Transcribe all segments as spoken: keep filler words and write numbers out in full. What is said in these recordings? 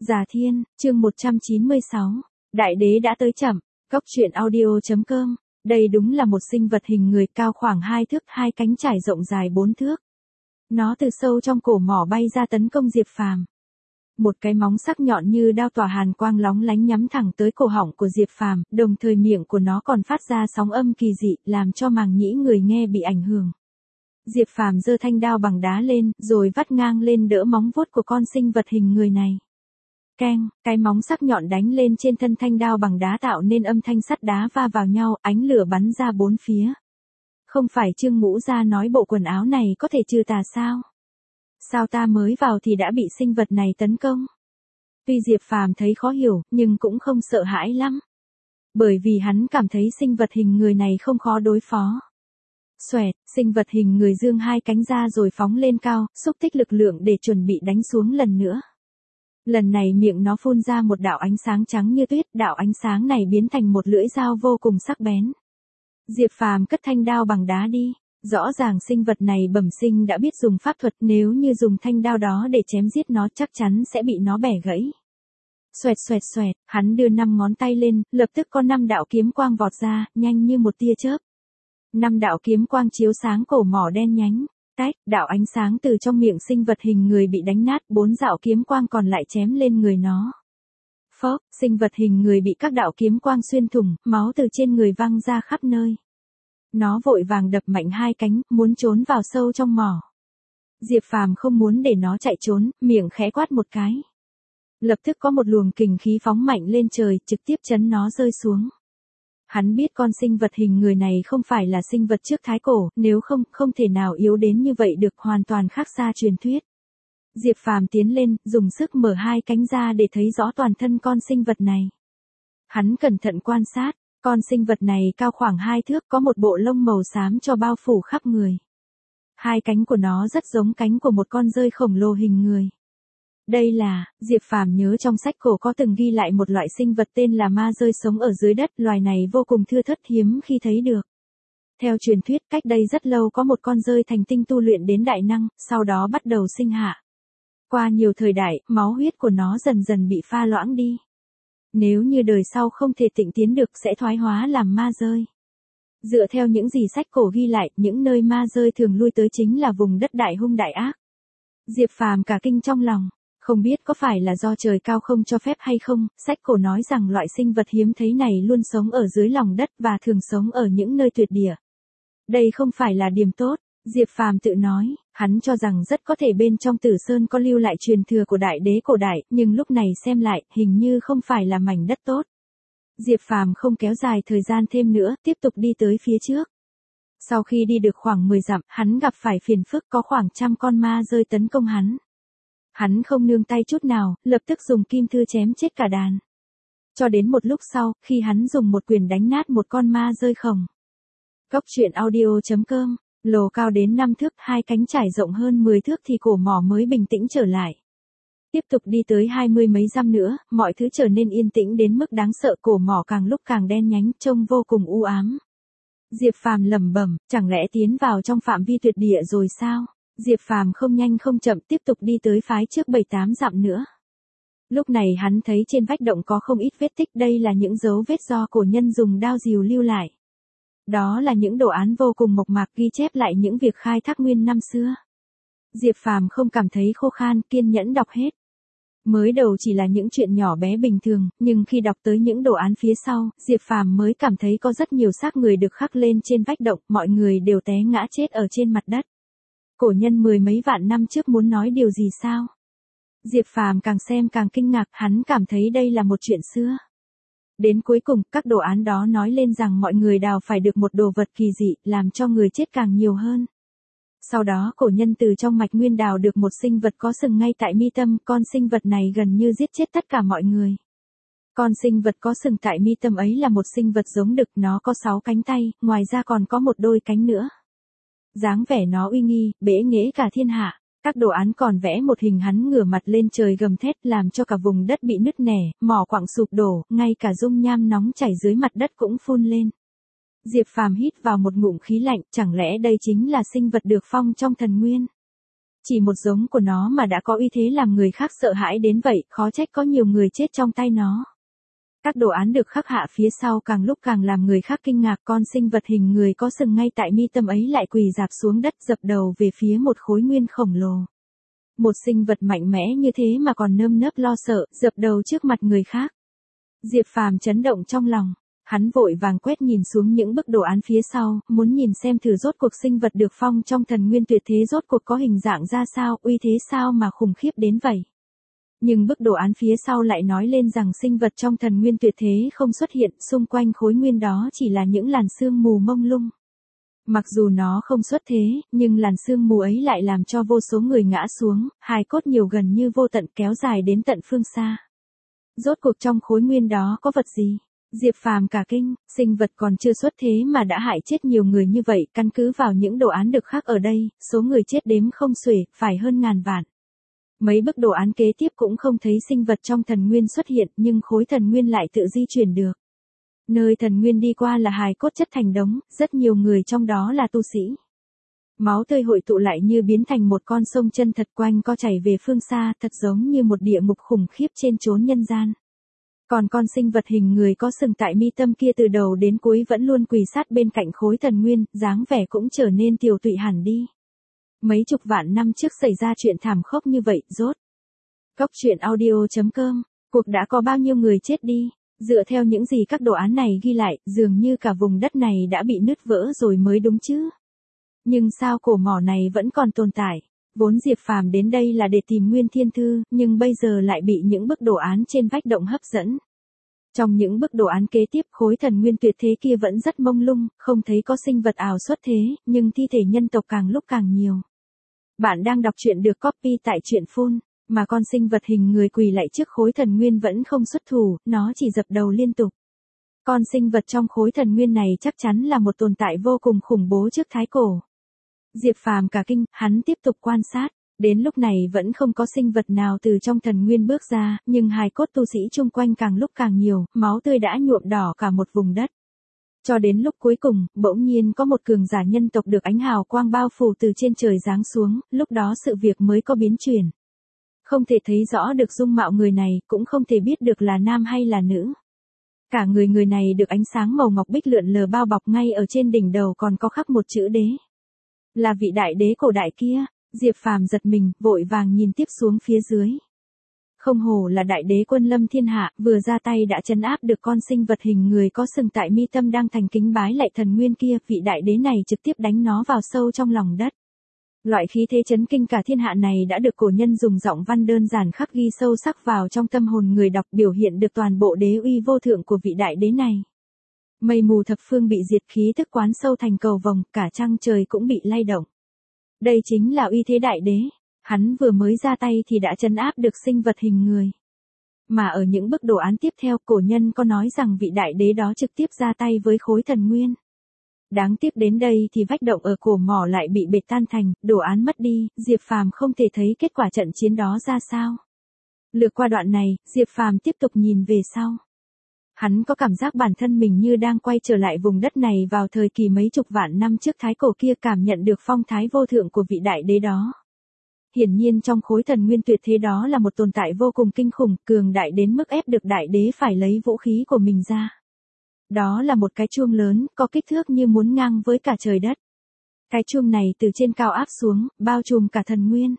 Già Thiên, chương một trăm chín mươi sáu. Đại đế đã tới chậm. Cốc truyện audio.com. Đây đúng là một sinh vật hình người cao khoảng hai thước, hai cánh trải rộng dài bốn thước. Nó từ sâu trong cổ mỏ bay ra tấn công Diệp Phàm. Một cái móng sắc nhọn như đao tỏa hàn quang lóng lánh nhắm thẳng tới cổ họng của Diệp Phàm, đồng thời miệng của nó còn phát ra sóng âm kỳ dị, làm cho màng nhĩ người nghe bị ảnh hưởng. Diệp Phàm giơ thanh đao bằng đá lên, rồi vắt ngang lên đỡ móng vuốt của con sinh vật hình người này. Keng, cái móng sắc nhọn đánh lên trên thân thanh đao bằng đá tạo nên âm thanh sắt đá va vào nhau, ánh lửa bắn ra bốn phía. Không phải Trương Ngũ Gia nói bộ quần áo này có thể trừ tà sao? Sao ta mới vào thì đã bị sinh vật này tấn công? Tuy Diệp Phàm thấy khó hiểu, nhưng cũng không sợ hãi lắm. Bởi vì hắn cảm thấy sinh vật hình người này không khó đối phó. Xoẹt, sinh vật hình người dương hai cánh ra rồi phóng lên cao, xúc tích lực lượng để chuẩn bị đánh xuống lần nữa. Lần này miệng nó phun ra một đạo ánh sáng trắng như tuyết, đạo ánh sáng này biến thành một lưỡi dao vô cùng sắc bén. Diệp Phàm cất thanh đao bằng đá đi. Rõ ràng sinh vật này bẩm sinh đã biết dùng pháp thuật, nếu như dùng thanh đao đó để chém giết nó chắc chắn sẽ bị nó bẻ gãy. Xoẹt xoẹt xoẹt, hắn đưa năm ngón tay lên, lập tức có năm đạo kiếm quang vọt ra, nhanh như một tia chớp. Năm đạo kiếm quang chiếu sáng cổ mỏ đen nhánh. Tách, đạo ánh sáng từ trong miệng sinh vật hình người bị đánh nát, bốn đạo kiếm quang còn lại chém lên người nó. Phốc, sinh vật hình người bị các đạo kiếm quang xuyên thủng, máu từ trên người văng ra khắp nơi. Nó vội vàng đập mạnh hai cánh, muốn trốn vào sâu trong mỏ. Diệp Phàm không muốn để nó chạy trốn, miệng khẽ quát một cái. Lập tức có một luồng kình khí phóng mạnh lên trời, trực tiếp chấn nó rơi xuống. Hắn biết con sinh vật hình người này không phải là sinh vật trước thái cổ, nếu không, không thể nào yếu đến như vậy được, hoàn toàn khác xa truyền thuyết. Diệp Phàm tiến lên, dùng sức mở hai cánh ra để thấy rõ toàn thân con sinh vật này. Hắn cẩn thận quan sát, con sinh vật này cao khoảng hai thước, có một bộ lông màu xám cho bao phủ khắp người. Hai cánh của nó rất giống cánh của một con dơi khổng lồ hình người. Đây là, Diệp Phàm nhớ trong sách cổ có từng ghi lại một loại sinh vật tên là ma dơi sống ở dưới đất, loài này vô cùng thưa thớt, hiếm khi thấy được. Theo truyền thuyết, cách đây rất lâu có một con dơi thành tinh tu luyện đến đại năng, sau đó bắt đầu sinh hạ. Qua nhiều thời đại, máu huyết của nó dần dần bị pha loãng đi. Nếu như đời sau không thể tịnh tiến được sẽ thoái hóa làm ma dơi. Dựa theo những gì sách cổ ghi lại, những nơi ma dơi thường lui tới chính là vùng đất đại hung đại ác. Diệp Phàm cả kinh trong lòng. Không biết có phải là do trời cao không cho phép hay không, sách cổ nói rằng loại sinh vật hiếm thấy này luôn sống ở dưới lòng đất và thường sống ở những nơi tuyệt địa. Đây không phải là điểm tốt, Diệp Phàm tự nói, hắn cho rằng rất có thể bên trong Tử Sơn có lưu lại truyền thừa của đại đế cổ đại, nhưng lúc này xem lại, hình như không phải là mảnh đất tốt. Diệp Phàm không kéo dài thời gian thêm nữa, tiếp tục đi tới phía trước. Sau khi đi được khoảng mười dặm, hắn gặp phải phiền phức, có khoảng trăm con ma dơi tấn công hắn. Hắn không nương tay chút nào, lập tức dùng kim thư chém chết cả đàn. Cho đến một lúc sau, khi hắn dùng một quyền đánh nát một con ma dơi khổng. Cốc truyện audio.com, lồ cao đến năm thước, hai cánh trải rộng hơn mười thước thì cổ mỏ mới bình tĩnh trở lại. Tiếp tục đi tới hai mươi mấy dặm nữa, mọi thứ trở nên yên tĩnh đến mức đáng sợ, cổ mỏ càng lúc càng đen nhánh, trông vô cùng u ám. Diệp Phàm lẩm bẩm, chẳng lẽ tiến vào trong phạm vi tuyệt địa rồi sao? Diệp Phàm không nhanh không chậm tiếp tục đi tới phái trước bảy tám dặm nữa. Lúc này hắn thấy trên vách động có không ít vết tích, đây là những dấu vết do cổ nhân dùng đao rìu lưu lại. Đó là những đồ án vô cùng mộc mạc ghi chép lại những việc khai thác nguyên năm xưa. Diệp Phàm không cảm thấy khô khan, kiên nhẫn đọc hết. Mới đầu chỉ là những chuyện nhỏ bé bình thường, nhưng khi đọc tới những đồ án phía sau, Diệp Phàm mới cảm thấy có rất nhiều xác người được khắc lên trên vách động, mọi người đều té ngã chết ở trên mặt đất. Cổ nhân mười mấy vạn năm trước muốn nói điều gì sao? Diệp Phàm càng xem càng kinh ngạc, hắn cảm thấy đây là một chuyện xưa. Đến cuối cùng, các đồ án đó nói lên rằng mọi người đào phải được một đồ vật kỳ dị, làm cho người chết càng nhiều hơn. Sau đó cổ nhân từ trong mạch nguyên đào được một sinh vật có sừng ngay tại mi tâm, con sinh vật này gần như giết chết tất cả mọi người. Con sinh vật có sừng tại mi tâm ấy là một sinh vật giống đực, nó có sáu cánh tay, ngoài ra còn có một đôi cánh nữa. Dáng vẻ nó uy nghi, bẽ nghễ cả thiên hạ. Các đồ án còn vẽ một hình hắn ngửa mặt lên trời gầm thét, làm cho cả vùng đất bị nứt nẻ, mỏ quặng sụp đổ, ngay cả dung nham nóng chảy dưới mặt đất cũng phun lên. Diệp Phàm hít vào một ngụm khí lạnh, chẳng lẽ đây chính là sinh vật được phong trong thần nguyên? Chỉ một giống của nó mà đã có uy thế làm người khác sợ hãi đến vậy, khó trách có nhiều người chết trong tay nó. Các đồ án được khắc hạ phía sau càng lúc càng làm người khác kinh ngạc, con sinh vật hình người có sừng ngay tại mi tâm ấy lại quỳ rạp xuống đất dập đầu về phía một khối nguyên khổng lồ. Một sinh vật mạnh mẽ như thế mà còn nơm nớp lo sợ, dập đầu trước mặt người khác. Diệp Phàm chấn động trong lòng, hắn vội vàng quét nhìn xuống những bức đồ án phía sau, muốn nhìn xem thử rốt cuộc sinh vật được phong trong thần nguyên tuyệt thế rốt cuộc có hình dạng ra sao, uy thế sao mà khủng khiếp đến vậy. Nhưng bức đồ án phía sau lại nói lên rằng sinh vật trong thần nguyên tuyệt thế không xuất hiện, xung quanh khối nguyên đó chỉ là những làn sương mù mông lung. Mặc dù nó không xuất thế, nhưng làn sương mù ấy lại làm cho vô số người ngã xuống, hài cốt nhiều gần như vô tận kéo dài đến tận phương xa. Rốt cuộc trong khối nguyên đó có vật gì? Diệp Phàm cả kinh, sinh vật còn chưa xuất thế mà đã hại chết nhiều người như vậy, căn cứ vào những đồ án được khắc ở đây, số người chết đếm không xuể, phải hơn ngàn vạn. Mấy bức đồ án kế tiếp cũng không thấy sinh vật trong thần nguyên xuất hiện, nhưng khối thần nguyên lại tự di chuyển được. Nơi thần nguyên đi qua là hài cốt chất thành đống, rất nhiều người trong đó là tu sĩ. Máu tươi hội tụ lại như biến thành một con sông chân thật quanh co chảy về phương xa, thật giống như một địa ngục khủng khiếp trên chốn nhân gian. Còn con sinh vật hình người có sừng tại mi tâm kia từ đầu đến cuối vẫn luôn quỳ sát bên cạnh khối thần nguyên, dáng vẻ cũng trở nên tiều tụy hẳn đi. Mấy chục vạn năm trước xảy ra chuyện thảm khốc như vậy, rốt. Cốc truyện audio chấm com, cuộc đã có bao nhiêu người chết đi, dựa theo những gì các đồ án này ghi lại, dường như cả vùng đất này đã bị nứt vỡ rồi mới đúng chứ. Nhưng sao cổ mỏ này vẫn còn tồn tại? Vốn Diệp Phàm đến đây là để tìm Nguyên Thiên Thư, nhưng bây giờ lại bị những bức đồ án trên vách động hấp dẫn. Trong những bức đồ án kế tiếp, khối thần nguyên tuyệt thế kia vẫn rất mông lung, không thấy có sinh vật ảo xuất thế, nhưng thi thể nhân tộc càng lúc càng nhiều. Bạn đang đọc truyện được copy tại truyện phun, mà con sinh vật hình người quỳ lại trước khối thần nguyên vẫn không xuất thủ, nó chỉ dập đầu liên tục. Con sinh vật trong khối thần nguyên này chắc chắn là một tồn tại vô cùng khủng bố trước thái cổ. Diệp Phàm cả kinh, hắn tiếp tục quan sát, đến lúc này vẫn không có sinh vật nào từ trong thần nguyên bước ra, nhưng hài cốt tu sĩ chung quanh càng lúc càng nhiều, máu tươi đã nhuộm đỏ cả một vùng đất. Cho đến lúc cuối cùng, bỗng nhiên có một cường giả nhân tộc được ánh hào quang bao phủ từ trên trời giáng xuống, lúc đó sự việc mới có biến chuyển. Không thể thấy rõ được dung mạo người này, cũng không thể biết được là nam hay là nữ. Cả người người này được ánh sáng màu ngọc bích lượn lờ bao bọc, ngay ở trên đỉnh đầu còn có khắc một chữ đế. Là vị đại đế cổ đại kia. Diệp Phàm giật mình, vội vàng nhìn tiếp xuống phía dưới. Không hổ là đại đế quân lâm thiên hạ, vừa ra tay đã trấn áp được con sinh vật hình người có sừng tại mi tâm đang thành kính bái lại thần nguyên kia, vị đại đế này trực tiếp đánh nó vào sâu trong lòng đất. Loại khí thế chấn kinh cả thiên hạ này đã được cổ nhân dùng giọng văn đơn giản khắc ghi sâu sắc vào trong tâm hồn người đọc, biểu hiện được toàn bộ đế uy vô thượng của vị đại đế này. Mây mù thập phương bị diệt, khí thức quán sâu thành cầu vồng, cả trăng trời cũng bị lay động. Đây chính là uy thế đại đế, hắn vừa mới ra tay thì đã trấn áp được sinh vật hình người. Mà ở những bức đồ án tiếp theo, cổ nhân có nói rằng vị đại đế đó trực tiếp ra tay với khối thần nguyên. Đáng tiếc đến đây thì vách động ở cổ mỏ lại bị bệt tan thành, đồ án mất đi, Diệp Phàm không thể thấy kết quả trận chiến đó ra sao. Lược qua đoạn này, Diệp Phàm tiếp tục nhìn về sau. Hắn có cảm giác bản thân mình như đang quay trở lại vùng đất này vào thời kỳ mấy chục vạn năm trước thái cổ kia, cảm nhận được phong thái vô thượng của vị đại đế đó. Hiển nhiên trong khối thần nguyên tuyệt thế đó là một tồn tại vô cùng kinh khủng, cường đại đến mức ép được đại đế phải lấy vũ khí của mình ra. Đó là một cái chuông lớn, có kích thước như muốn ngang với cả trời đất. Cái chuông này từ trên cao áp xuống, bao trùm cả thần nguyên.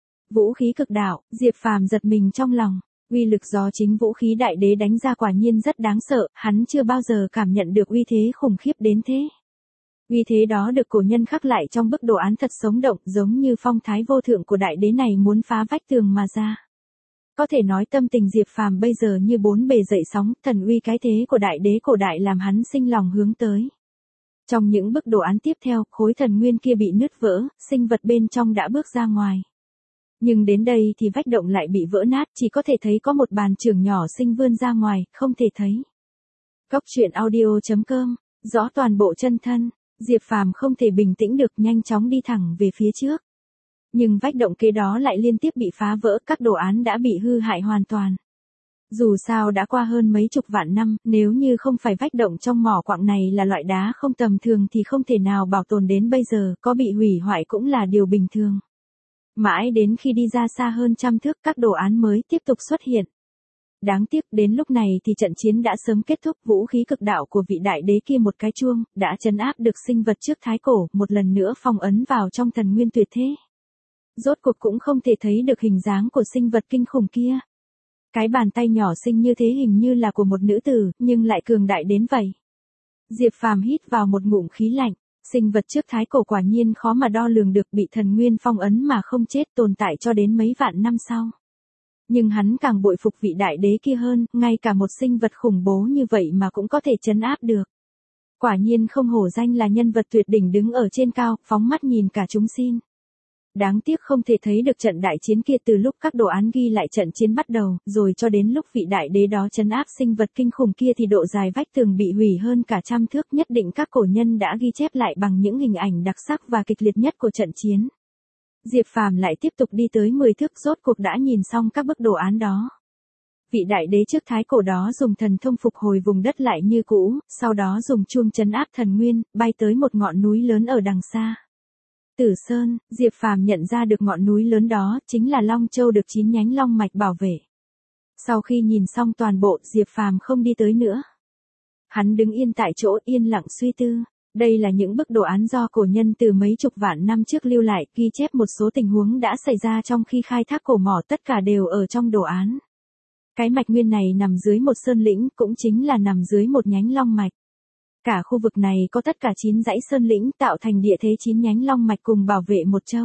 Vũ khí cực đạo, Diệp Phàm giật mình trong lòng. Uy lực do chính vũ khí đại đế đánh ra quả nhiên rất đáng sợ, hắn chưa bao giờ cảm nhận được uy thế khủng khiếp đến thế. Uy thế đó được cổ nhân khắc lại trong bức đồ án thật sống động, giống như phong thái vô thượng của đại đế này muốn phá vách tường mà ra. Có thể nói tâm tình Diệp Phàm bây giờ như bốn bề dậy sóng, thần uy cái thế của đại đế cổ đại làm hắn sinh lòng hướng tới. Trong những bức đồ án tiếp theo, khối thần nguyên kia bị nứt vỡ, sinh vật bên trong đã bước ra ngoài. Nhưng đến đây thì vách động lại bị vỡ nát, chỉ có thể thấy có một bàn chưởng nhỏ xinh vươn ra ngoài, không thể thấy. Cốc truyện audio chấm com, rõ toàn bộ chân thân, Diệp Phàm không thể bình tĩnh được, nhanh chóng đi thẳng về phía trước. Nhưng vách động kế đó lại liên tiếp bị phá vỡ, các đồ án đã bị hư hại hoàn toàn. Dù sao đã qua hơn mấy chục vạn năm, nếu như không phải vách động trong mỏ quặng này là loại đá không tầm thường thì không thể nào bảo tồn đến bây giờ, có bị hủy hoại cũng là điều bình thường. Mãi đến khi đi ra xa hơn trăm thước các đồ án mới tiếp tục xuất hiện. Đáng tiếc đến lúc này thì trận chiến đã sớm kết thúc, vũ khí cực đạo của vị đại đế kia một cái chuông, đã trấn áp được sinh vật trước thái cổ, một lần nữa phong ấn vào trong thần nguyên tuyệt thế. Rốt cuộc cũng không thể thấy được hình dáng của sinh vật kinh khủng kia. Cái bàn tay nhỏ xinh như thế hình như là của một nữ tử, nhưng lại cường đại đến vậy. Diệp Phàm hít vào một ngụm khí lạnh, sinh vật trước thái cổ quả nhiên khó mà đo lường được, bị thần nguyên phong ấn mà không chết, tồn tại cho đến mấy vạn năm sau. Nhưng hắn càng bội phục vị đại đế kia hơn, ngay cả một sinh vật khủng bố như vậy mà cũng có thể trấn áp được. Quả nhiên không hổ danh là nhân vật tuyệt đỉnh đứng ở trên cao, phóng mắt nhìn cả chúng sinh. Đáng tiếc không thể thấy được trận đại chiến kia từ lúc các đồ án ghi lại trận chiến bắt đầu, rồi cho đến lúc vị đại đế đó trấn áp sinh vật kinh khủng kia thì độ dài vách tường bị hủy hơn cả trăm thước, nhất định các cổ nhân đã ghi chép lại bằng những hình ảnh đặc sắc và kịch liệt nhất của trận chiến. Diệp Phàm lại tiếp tục đi tới mười thước, rốt cuộc đã nhìn xong các bức đồ án đó. Vị đại đế trước thái cổ đó dùng thần thông phục hồi vùng đất lại như cũ, sau đó dùng chuông trấn áp thần nguyên, bay tới một ngọn núi lớn ở đằng xa. Tử Sơn, Diệp Phàm nhận ra được ngọn núi lớn đó chính là Long Châu được chín nhánh long mạch bảo vệ. Sau khi nhìn xong toàn bộ, Diệp Phàm không đi tới nữa. Hắn đứng yên tại chỗ yên lặng suy tư. Đây là những bức đồ án do cổ nhân từ mấy chục vạn năm trước lưu lại, ghi chép một số tình huống đã xảy ra trong khi khai thác cổ mỏ, tất cả đều ở trong đồ án. Cái mạch nguyên này nằm dưới một sơn lĩnh, cũng chính là nằm dưới một nhánh long mạch. Cả khu vực này có tất cả chín dãy sơn lĩnh tạo thành địa thế chín nhánh long mạch cùng bảo vệ một châu.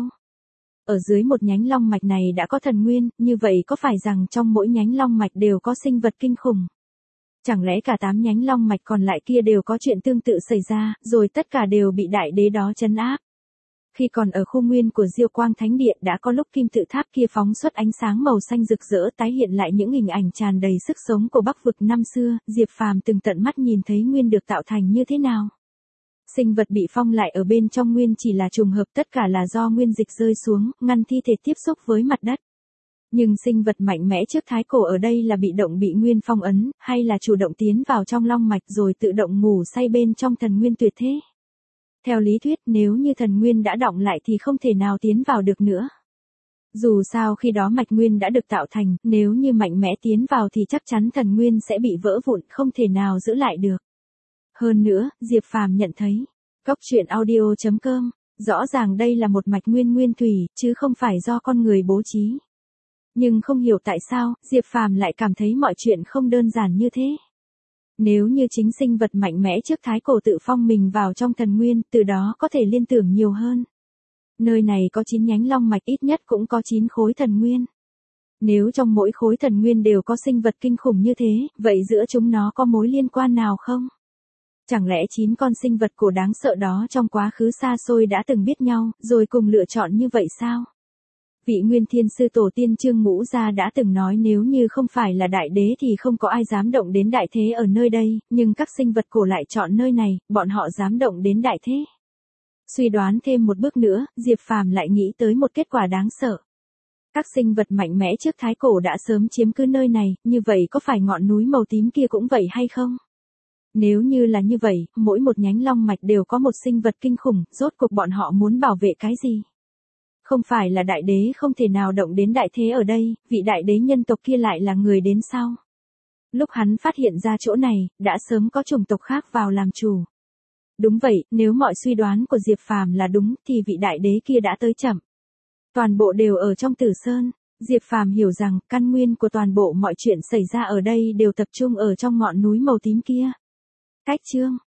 Ở dưới một nhánh long mạch này đã có thần nguyên, như vậy có phải rằng trong mỗi nhánh long mạch đều có sinh vật kinh khủng? Chẳng lẽ cả tám nhánh long mạch còn lại kia đều có chuyện tương tự xảy ra, rồi tất cả đều bị đại đế đó trấn áp? Khi còn ở khu nguyên của Diêu Quang Thánh Địa đã có lúc kim tự tháp kia phóng xuất ánh sáng màu xanh rực rỡ, tái hiện lại những hình ảnh tràn đầy sức sống của Bắc vực năm xưa, Diệp Phàm từng tận mắt nhìn thấy nguyên được tạo thành như thế nào. Sinh vật bị phong lại ở bên trong nguyên chỉ là trùng hợp, tất cả là do nguyên dịch rơi xuống, ngăn thi thể tiếp xúc với mặt đất. Nhưng sinh vật mạnh mẽ trước thái cổ ở đây là bị động bị nguyên phong ấn, hay là chủ động tiến vào trong long mạch rồi tự động ngủ say bên trong thần nguyên tuyệt thế? Theo lý thuyết, nếu như thần nguyên đã đọng lại thì không thể nào tiến vào được nữa. Dù sao khi đó mạch nguyên đã được tạo thành, nếu như mạnh mẽ tiến vào thì chắc chắn thần nguyên sẽ bị vỡ vụn, không thể nào giữ lại được. Hơn nữa, Diệp Phàm nhận thấy, Cốc truyện audio chấm com, rõ ràng đây là một mạch nguyên nguyên thủy, chứ không phải do con người bố trí. Nhưng không hiểu tại sao, Diệp Phàm lại cảm thấy mọi chuyện không đơn giản như thế. Nếu như chính sinh vật mạnh mẽ trước thái cổ tự phong mình vào trong thần nguyên, từ đó có thể liên tưởng nhiều hơn. Nơi này có chín nhánh long mạch, ít nhất cũng có chín khối thần nguyên. Nếu trong mỗi khối thần nguyên đều có sinh vật kinh khủng như thế, vậy giữa chúng nó có mối liên quan nào không? Chẳng lẽ chín con sinh vật cổ đáng sợ đó trong quá khứ xa xôi đã từng biết nhau, rồi cùng lựa chọn như vậy sao? Vị Nguyên Thiên Sư Tổ tiên Trương Ngũ Gia đã từng nói nếu như không phải là đại đế thì không có ai dám động đến đại thế ở nơi đây, nhưng các sinh vật cổ lại chọn nơi này, bọn họ dám động đến đại thế. Suy đoán thêm một bước nữa, Diệp Phàm lại nghĩ tới một kết quả đáng sợ. Các sinh vật mạnh mẽ trước thái cổ đã sớm chiếm cứ nơi này, như vậy có phải ngọn núi màu tím kia cũng vậy hay không? Nếu như là như vậy, mỗi một nhánh long mạch đều có một sinh vật kinh khủng, rốt cuộc bọn họ muốn bảo vệ cái gì? Không phải là đại đế không thể nào động đến đại thế ở đây, vị đại đế nhân tộc kia lại là người đến sau. Lúc hắn phát hiện ra chỗ này, đã sớm có chủng tộc khác vào làm chủ. Đúng vậy, nếu mọi suy đoán của Diệp Phàm là đúng, thì vị đại đế kia đã tới chậm. Toàn bộ đều ở trong Tử Sơn. Diệp Phàm hiểu rằng, căn nguyên của toàn bộ mọi chuyện xảy ra ở đây đều tập trung ở trong ngọn núi màu tím kia. Cách chương